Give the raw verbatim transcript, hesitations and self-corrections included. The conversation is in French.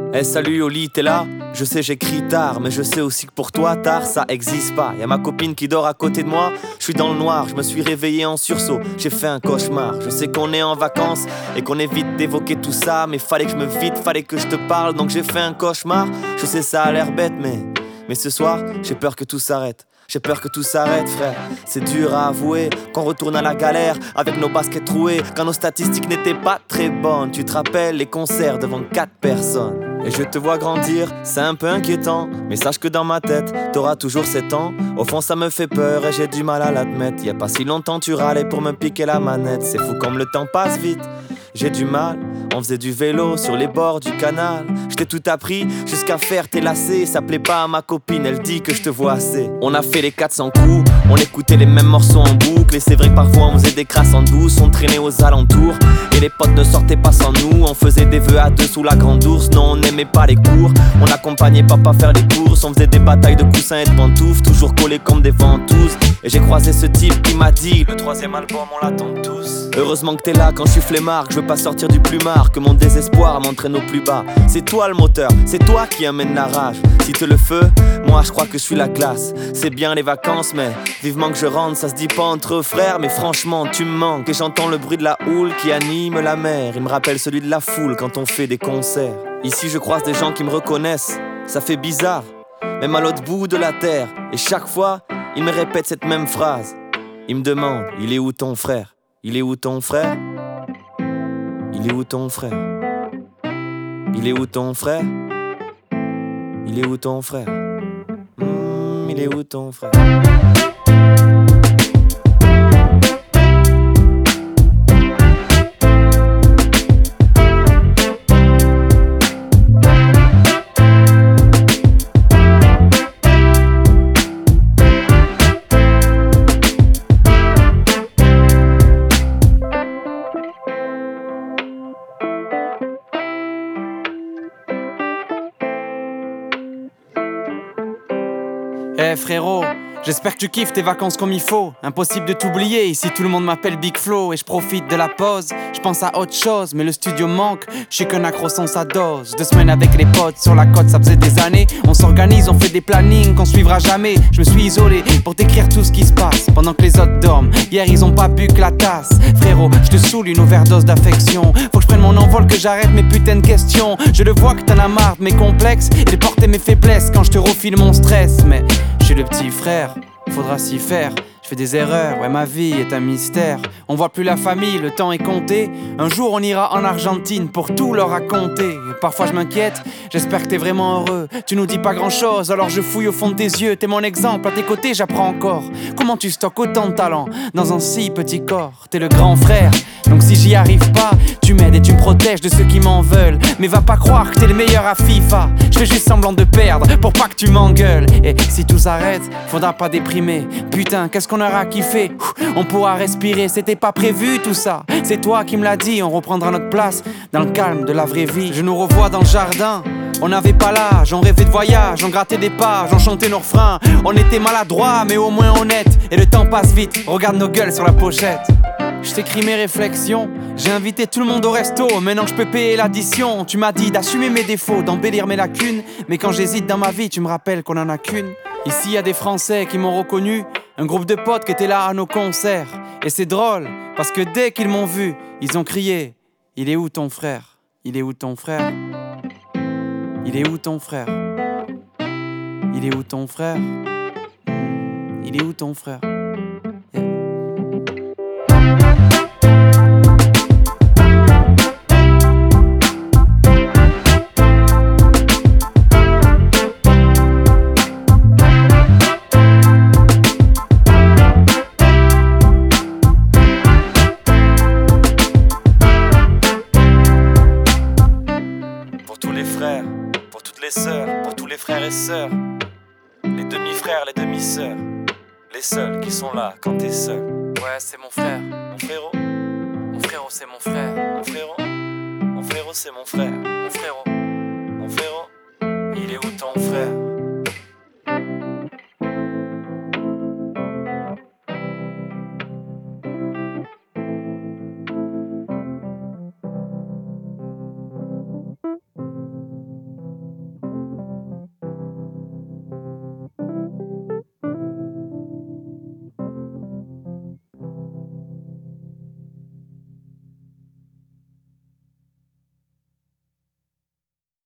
Eh hey, salut Oli, t'es là? Je sais j'écris tard, mais je sais aussi que pour toi tard ça existe pas. Y'a ma copine qui dort à côté de moi, je suis dans le noir, je me suis réveillé en sursaut, j'ai fait un cauchemar. Je sais qu'on est en vacances et qu'on évite d'évoquer tout ça, mais fallait que je me vide, fallait que je te parle, donc j'ai fait un cauchemar. Je sais ça a l'air bête, mais, mais ce soir j'ai peur que tout s'arrête. J'ai peur que tout s'arrête, frère. C'est dur à avouer qu'on retourne à la galère avec nos baskets trouées, quand nos statistiques n'étaient pas très bonnes. Tu te rappelles les concerts devant quatre personnes. Et je te vois grandir, c'est un peu inquiétant, mais sache que dans ma tête, t'auras toujours sept ans. Au fond ça me fait peur et j'ai du mal à l'admettre. Y'a pas si longtemps tu râlais pour me piquer la manette. C'est fou comme le temps passe vite, j'ai du mal. On faisait du vélo sur les bords du canal. Je t'ai tout appris jusqu'à faire tes lacets. Ça plaît pas à ma copine, elle dit que je te vois assez. On a fait les quatre cents coups, on écoutait les mêmes morceaux en boucle. Et c'est vrai que parfois on faisait des crasses en douce, on traînait aux alentours. Et les potes ne sortaient pas sans nous, on faisait des vœux à deux sous la grande ours. Non, on n'aimait pas les cours, on accompagnait papa faire les courses. On faisait des batailles de coussins et de pantoufles, toujours collés comme des ventouses. Et j'ai croisé ce type qui m'a dit: le troisième album on l'attend tous. Heureusement que t'es là quand je suis flemmard, que je veux pas sortir du plumard, que mon désespoir m'entraîne au plus bas. C'est toi le moteur, c'est toi qui amène la rage. Si t'es le feu, moi je crois que je suis la classe. C'est bien les vacances mais vivement que je rentre. Ça se dit pas entre frères mais franchement tu me manques. Et j'entends le bruit de la houle qui anime la mer. Il me rappelle celui de la foule quand on fait des concerts. Ici je croise des gens qui me reconnaissent, ça fait bizarre, même à l'autre bout de la terre. Et chaque fois, ils me répètent cette même phrase. Ils me demandent: il est où ton frère? Il est où ton frère? Il est où ton frère? Il est où ton frère? Il est où ton frère? mmh, Il est où ton frère? Eh hey frérot, j'espère que tu kiffes tes vacances comme il faut. Impossible de t'oublier, ici tout le monde m'appelle Big Flo. Et je profite de la pause, je pense à autre chose. Mais le studio manque, je suis qu'un accro sans sa dose. Deux semaines avec les potes sur la côte, ça faisait des années. On s'organise, on fait des plannings qu'on suivra jamais. Je me suis isolé pour t'écrire tout ce qui se passe pendant que les autres dorment. Hier ils ont pas bu que la tasse. Frérot, je te saoule, une overdose d'affection. Faut que je prenne mon envol, que j'arrête mes putains de questions. Je le vois que t'en as marre de mes complexes et de porter mes faiblesses quand je te refile mon stress. Mais je suis le petit frère, faudra s'y faire. Je fais des erreurs, ouais ma vie est un mystère. On voit plus la famille, le temps est compté. Un jour on ira en Argentine pour tout leur raconter. Parfois je m'inquiète, j'espère que t'es vraiment heureux. Tu nous dis pas grand chose, alors je fouille au fond de tes yeux. T'es mon exemple, à tes côtés j'apprends encore. Comment tu stockes autant de talent dans un si petit corps? T'es le grand frère, donc si j'y arrive pas, tu m'aides et tu me protèges de ceux qui m'en veulent. Mais va pas croire que t'es le meilleur à FIFA. Je fais juste semblant de perdre pour pas que tu m'engueules. Et si tout s'arrête, faudra pas déprimer. Putain, qu'est-ce qu'on aura kiffé, on pourra respirer. C'était pas prévu tout ça, c'est toi qui me l'as dit. On reprendra notre place dans le calme de la vraie vie. Je nous revois dans le jardin, on n'avait pas l'âge. On rêvait de voyage, on grattait des pages, on chantait nos refrains. On était maladroits mais au moins honnêtes. Et le temps passe vite, regarde nos gueules sur la pochette. Je t'écris mes réflexions, j'ai invité tout le monde au resto. Maintenant que je peux payer l'addition, tu m'as dit d'assumer mes défauts, d'embellir mes lacunes. Mais quand j'hésite dans ma vie, tu me rappelles qu'on en a qu'une. Ici y a des Français qui m'ont reconnu, un groupe de potes qui étaient là à nos concerts. Et c'est drôle, parce que dès qu'ils m'ont vu, ils ont crié: il est où ton frère? Il est où ton frère? Il est où ton frère? Il est où ton frère? Il est où ton frère? Yeah. Pour toutes les sœurs, pour tous les frères et sœurs, les demi-frères, les demi-sœurs, les seuls qui sont là quand t'es seul. Ouais, c'est mon frère, mon frérot. Mon frérot, c'est mon frère. Mon frérot, mon frérot, c'est mon frère. Mon frérot, mon frérot, il est où ton frère?